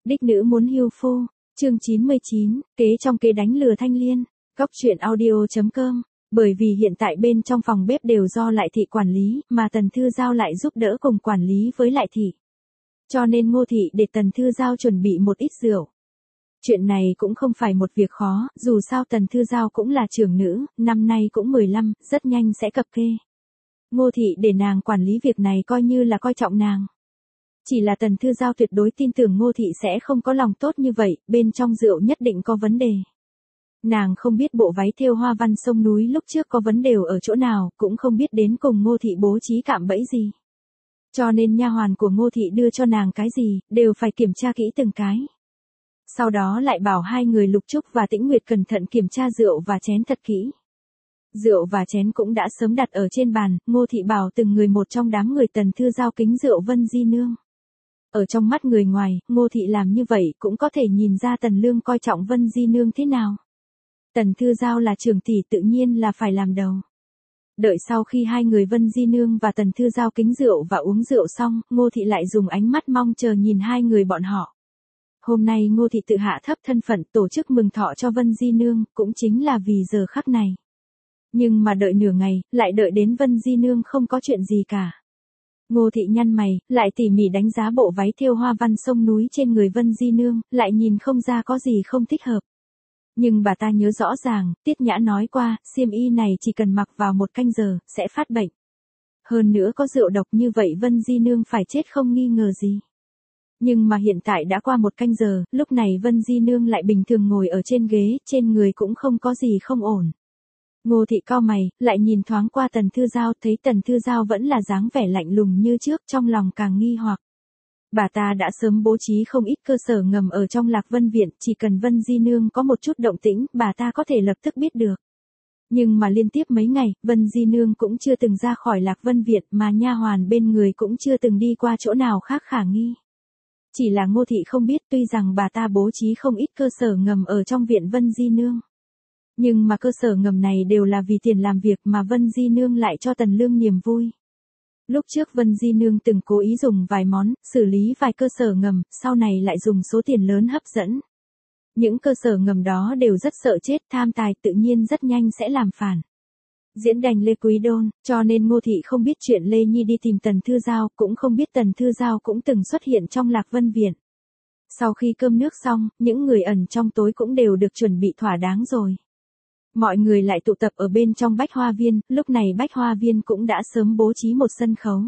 Đích nữ muốn hưu phu, chương 99, kế trong kế đánh lừa Thanh Liên, góc truyện audio.com. Bởi vì hiện tại bên trong phòng bếp đều do Lại Thị quản lý, mà Tần Thư Giao lại giúp đỡ cùng quản lý với Lại Thị. Cho nên Ngô Thị để Tần Thư Giao chuẩn bị một ít rượu. Chuyện này cũng không phải một việc khó, dù sao Tần Thư Giao cũng là trưởng nữ, năm nay cũng 15, rất nhanh sẽ cập kê. Ngô Thị để nàng quản lý việc này coi như là coi trọng nàng. Chỉ là Tần Thư Giao tuyệt đối tin tưởng Ngô Thị sẽ không có lòng tốt như vậy, bên trong rượu nhất định có vấn đề. Nàng không biết bộ váy thêu hoa văn sông núi lúc trước có vấn đề ở chỗ nào, cũng không biết đến cùng Ngô Thị bố trí cạm bẫy gì. Cho nên nha hoàn của Ngô Thị đưa cho nàng cái gì, đều phải kiểm tra kỹ từng cái. Sau đó lại bảo hai người Lục Trúc và Tĩnh Nguyệt cẩn thận kiểm tra rượu và chén thật kỹ. Rượu và chén cũng đã sớm đặt ở trên bàn, Ngô Thị bảo từng người một trong đám người Tần Thư Giao kính rượu Vân Di Nương. Ở trong mắt người ngoài, Ngô Thị làm như vậy cũng có thể nhìn ra Tần Lương coi trọng Vân Di Nương thế nào. Tần Thư Giao là trưởng tỷ tự nhiên là phải làm đầu. Đợi sau khi hai người Vân Di Nương và Tần Thư Giao kính rượu và uống rượu xong, Ngô Thị lại dùng ánh mắt mong chờ nhìn hai người bọn họ. Hôm nay Ngô Thị tự hạ thấp thân phận tổ chức mừng thọ cho Vân Di Nương, cũng chính là vì giờ khắc này. Nhưng mà đợi nửa ngày, lại đợi đến Vân Di Nương không có chuyện gì cả. Ngô Thị nhăn mày, lại tỉ mỉ đánh giá bộ váy thêu hoa văn sông núi trên người Vân Di Nương, lại nhìn không ra có gì không thích hợp. Nhưng bà ta nhớ rõ ràng, Tiết Nhã nói qua, xiêm y này chỉ cần mặc vào 1 canh giờ, sẽ phát bệnh. Hơn nữa có rượu độc như vậy Vân Di Nương phải chết không nghi ngờ gì. Nhưng mà hiện tại đã qua 1 canh giờ, lúc này Vân Di Nương lại bình thường ngồi ở trên ghế, trên người cũng không có gì không ổn. Ngô Thị cau mày, lại nhìn thoáng qua Tần Thư Giao, thấy Tần Thư Giao vẫn là dáng vẻ lạnh lùng như trước, trong lòng càng nghi hoặc. Bà ta đã sớm bố trí không ít cơ sở ngầm ở trong Lạc Vân Viện, chỉ cần Vân Di Nương có một chút động tĩnh, bà ta có thể lập tức biết được. Nhưng mà liên tiếp mấy ngày, Vân Di Nương cũng chưa từng ra khỏi Lạc Vân Viện, mà nha hoàn bên người cũng chưa từng đi qua chỗ nào khác khả nghi. Chỉ là Ngô Thị không biết, tuy rằng bà ta bố trí không ít cơ sở ngầm ở trong viện Vân Di Nương. Nhưng mà cơ sở ngầm này đều là vì tiền làm việc mà Vân Di Nương lại cho Tần Lương niềm vui. Lúc trước Vân Di Nương từng cố ý dùng vài món, xử lý vài cơ sở ngầm, sau này lại dùng số tiền lớn hấp dẫn. Những cơ sở ngầm đó đều rất sợ chết, tham tài tự nhiên rất nhanh sẽ làm phản. Diễn đành Lê Quý Đôn, cho nên Ngô Thị không biết chuyện Lê Nhi đi tìm Tần Thư Giao, cũng không biết Tần Thư Giao cũng từng xuất hiện trong Lạc Vân Viện. Sau khi cơm nước xong, những người ẩn trong tối cũng đều được chuẩn bị thỏa đáng rồi. Mọi người lại tụ tập ở bên trong Bách Hoa Viên, lúc này Bách Hoa Viên cũng đã sớm bố trí một sân khấu.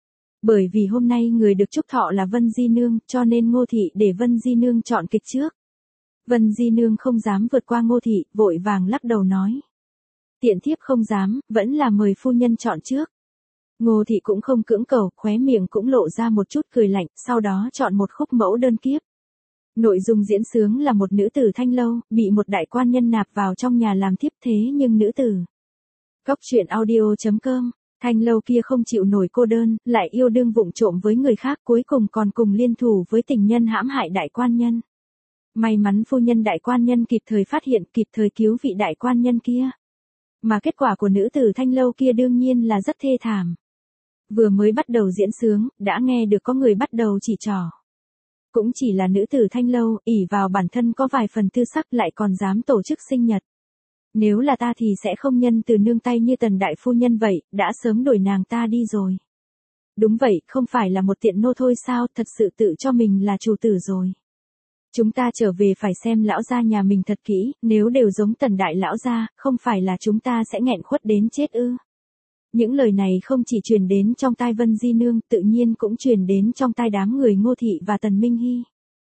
Bởi vì hôm nay người được chúc thọ là Vân Di Nương, cho nên Ngô Thị để Vân Di Nương chọn kịch trước. Vân Di Nương không dám vượt qua Ngô Thị, vội vàng lắc đầu nói. Tiện thiếp không dám, vẫn là mời phu nhân chọn trước. Ngô Thị cũng không cưỡng cầu, khóe miệng cũng lộ ra một chút cười lạnh, sau đó chọn một khúc mẫu đơn kiếp. Nội dung diễn sướng là một nữ tử thanh lâu, bị một đại quan nhân nạp vào trong nhà làm thiếp thế nhưng nữ tử. Góc truyện audio.com, thanh lâu kia không chịu nổi cô đơn, lại yêu đương vụng trộm với người khác, cuối cùng còn cùng liên thủ với tình nhân hãm hại đại quan nhân. May mắn phu nhân đại quan nhân kịp thời phát hiện, kịp thời cứu vị đại quan nhân kia. Mà kết quả của nữ tử thanh lâu kia đương nhiên là rất thê thảm. Vừa mới bắt đầu diễn sướng, đã nghe được có người bắt đầu chỉ trỏ. Cũng chỉ là nữ tử thanh lâu, ỷ vào bản thân có vài phần tư sắc lại còn dám tổ chức sinh nhật. Nếu là ta thì sẽ không nhân từ nương tay như Tần đại phu nhân vậy, đã sớm đuổi nàng ta đi rồi. Đúng vậy, không phải là một tiện nô thôi sao, thật sự tự cho mình là chủ tử rồi. Chúng ta trở về phải xem lão gia nhà mình thật kỹ, nếu đều giống Tần đại lão gia, không phải là chúng ta sẽ nghẹn khuất đến chết ư. Những lời này không chỉ truyền đến trong tai Vân Di Nương, tự nhiên cũng truyền đến trong tai đám người Ngô Thị và Tần Minh Hy.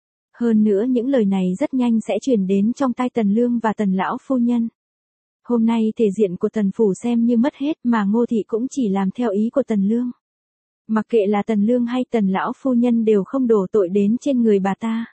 Hơn nữa những lời này rất nhanh sẽ truyền đến trong tai Tần Lương và Tần lão phu nhân. Hôm nay thể diện của Tần phủ xem như mất hết, mà Ngô Thị cũng chỉ làm theo ý của Tần Lương. Mặc kệ là Tần Lương hay Tần lão phu nhân đều không đổ tội đến trên người bà ta.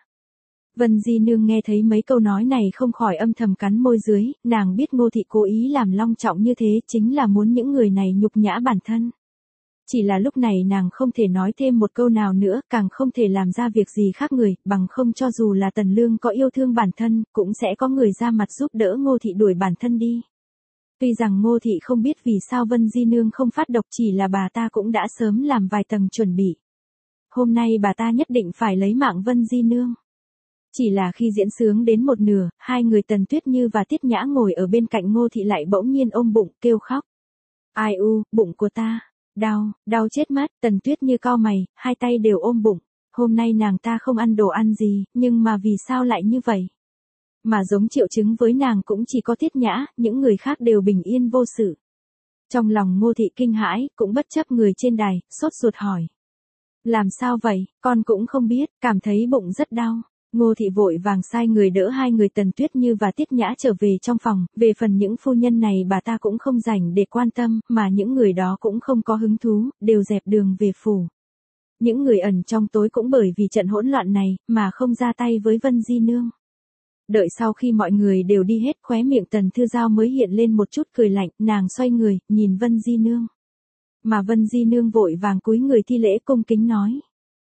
Vân Di Nương nghe thấy mấy câu nói này không khỏi âm thầm cắn môi dưới, nàng biết Ngô Thị cố ý làm long trọng như thế chính là muốn những người này nhục nhã bản thân. Chỉ là lúc này nàng không thể nói thêm một câu nào nữa, càng không thể làm ra việc gì khác người, bằng không cho dù là Tần Lương có yêu thương bản thân, cũng sẽ có người ra mặt giúp đỡ Ngô Thị đuổi bản thân đi. Tuy rằng Ngô Thị không biết vì sao Vân Di Nương không phát độc, chỉ là bà ta cũng đã sớm làm vài tầng chuẩn bị. Hôm nay bà ta nhất định phải lấy mạng Vân Di Nương. Chỉ là khi diễn sướng đến một nửa, hai người Tần Tuyết Như và Tiết Nhã ngồi ở bên cạnh Ngô Thị lại bỗng nhiên ôm bụng, kêu khóc. Ai u, bụng của ta, đau, đau chết mất, Tần Tuyết Như cau mày, hai tay đều ôm bụng. Hôm nay nàng ta không ăn đồ ăn gì, nhưng mà vì sao lại như vậy? Mà giống triệu chứng với nàng cũng chỉ có Tiết Nhã, những người khác đều bình yên vô sự. Trong lòng Ngô Thị kinh hãi, cũng bất chấp người trên đài, sốt ruột hỏi. Làm sao vậy, con cũng không biết, cảm thấy bụng rất đau. Ngô Thị vội vàng sai người đỡ hai người Tần Tuyết Như và Tiết Nhã trở về trong phòng, về phần những phu nhân này bà ta cũng không rảnh để quan tâm, mà những người đó cũng không có hứng thú, đều dẹp đường về phủ. Những người ẩn trong tối cũng bởi vì trận hỗn loạn này, mà không ra tay với Vân Di Nương. Đợi sau khi mọi người đều đi hết, khóe miệng Tần Thư Giao mới hiện lên một chút cười lạnh, nàng xoay người, nhìn Vân Di Nương. Mà Vân Di Nương vội vàng cúi người thi lễ cung kính nói.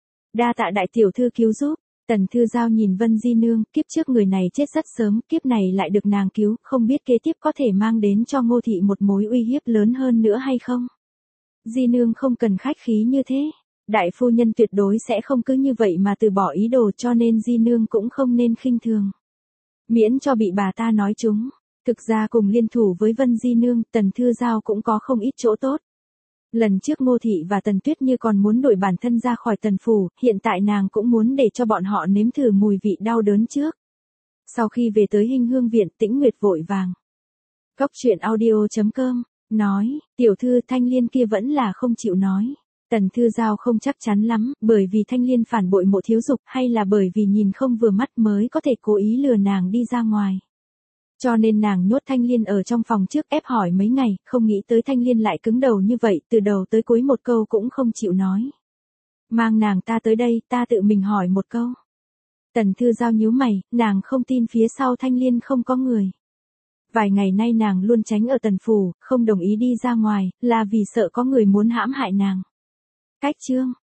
Đa tạ đại tiểu thư cứu giúp. Tần Thư Giao nhìn Vân Di Nương, kiếp trước người này chết rất sớm, kiếp này lại được nàng cứu, không biết kế tiếp có thể mang đến cho Ngô Thị một mối uy hiếp lớn hơn nữa hay không? Di Nương không cần khách khí như thế. Đại phu nhân tuyệt đối sẽ không cứ như vậy mà từ bỏ ý đồ, cho nên Di Nương cũng không nên khinh thường. Miễn cho bị bà ta nói trúng. Thực ra cùng liên thủ với Vân Di Nương, Tần Thư Giao cũng có không ít chỗ tốt. Lần trước Ngô Thị và Tần Tuyết Như còn muốn đuổi bản thân ra khỏi Tần phủ, hiện tại nàng cũng muốn để cho bọn họ nếm thử mùi vị đau đớn trước. Sau khi về tới Hinh Hương viện, Tĩnh Nguyệt vội vàng. Góc truyện audio.com, nói, tiểu thư Thanh Liên kia vẫn là không chịu nói. Tần Thư Giao không chắc chắn lắm, bởi vì Thanh Liên phản bội Mộ Thiếu Dục, hay là bởi vì nhìn không vừa mắt mới có thể cố ý lừa nàng đi ra ngoài. Cho nên nàng nhốt Thanh Liên ở trong phòng trước, ép hỏi mấy ngày, không nghĩ tới Thanh Liên lại cứng đầu như vậy, từ đầu tới cuối một câu cũng không chịu nói. Mang nàng ta tới đây, ta tự mình hỏi một câu. Tần Thư Giao nhíu mày, nàng không tin phía sau Thanh Liên không có người. Vài ngày nay nàng luôn tránh ở Tần phủ, không đồng ý đi ra ngoài, là vì sợ có người muốn hãm hại nàng. Cách chương